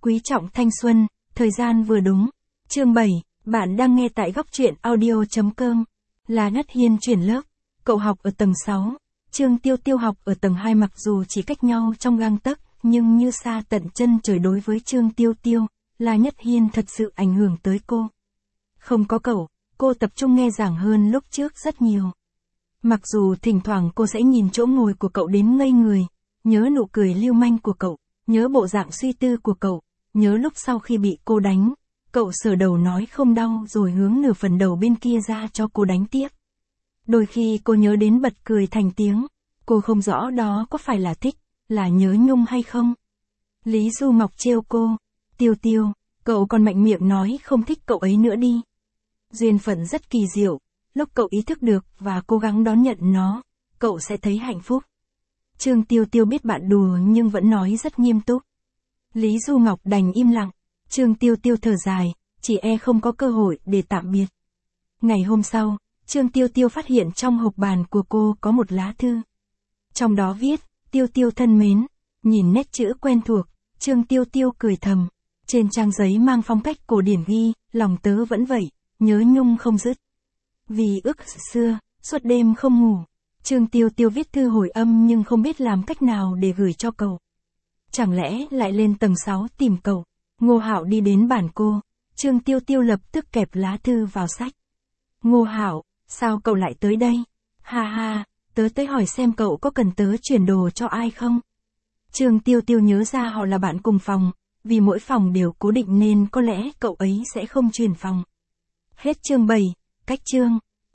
quý trọng thanh xuân, thời gian vừa đúng. Chương 7, bạn đang nghe tại góc truyện audio.com. Là Ngất Hiên chuyển lớp. Cậu học ở tầng 6, Trương Tiêu Tiêu học ở tầng 2, mặc dù chỉ cách nhau trong gang tấc, nhưng như xa tận chân trời đối với Trương Tiêu Tiêu, là Nhất Hiên thật sự ảnh hưởng tới cô. Không có cậu, cô tập trung nghe giảng hơn lúc trước rất nhiều. Mặc dù thỉnh thoảng cô sẽ nhìn chỗ ngồi của cậu đến ngây người, nhớ nụ cười lưu manh của cậu, nhớ bộ dạng suy tư của cậu, nhớ lúc sau khi bị cô đánh, cậu sờ đầu nói không đau rồi hướng nửa phần đầu bên kia ra cho cô đánh tiếp. Đôi khi cô nhớ đến bật cười thành tiếng, cô không rõ đó có phải là thích, là nhớ nhung hay không. Lý Du Ngọc trêu cô, Tiêu Tiêu, cậu còn mạnh miệng nói không thích cậu ấy nữa đi. Duyên phận rất kỳ diệu, lúc cậu ý thức được và cố gắng đón nhận nó, cậu sẽ thấy hạnh phúc. Trương Tiêu Tiêu biết bạn đùa nhưng vẫn nói rất nghiêm túc. Lý Du Ngọc đành im lặng, Trương Tiêu Tiêu thở dài, chỉ không có cơ hội để tạm biệt. Ngày hôm sau, Trương Tiêu Tiêu phát hiện trong hộp bàn của cô có một lá thư. Trong đó viết, Tiêu Tiêu thân mến, nhìn nét chữ quen thuộc, Trương Tiêu Tiêu cười thầm. Trên trang giấy mang phong cách cổ điển ghi, lòng tớ vẫn vậy, nhớ nhung không dứt. Vì ước xưa, suốt đêm không ngủ, Trương Tiêu Tiêu viết thư hồi âm nhưng không biết làm cách nào để gửi cho cậu. Chẳng lẽ lại lên tầng 6 tìm cậu? Ngô Hạo đi đến bàn cô, Trương Tiêu Tiêu lập tức kẹp lá thư vào sách. Ngô Hạo, sao cậu lại tới đây? Ha ha, tớ tới hỏi xem cậu có cần tớ chuyển đồ cho ai không? Trương Tiêu Tiêu nhớ ra họ là bạn cùng phòng, vì mỗi phòng đều cố định nên có lẽ cậu ấy sẽ không chuyển phòng. Hết chương 7, cách chương.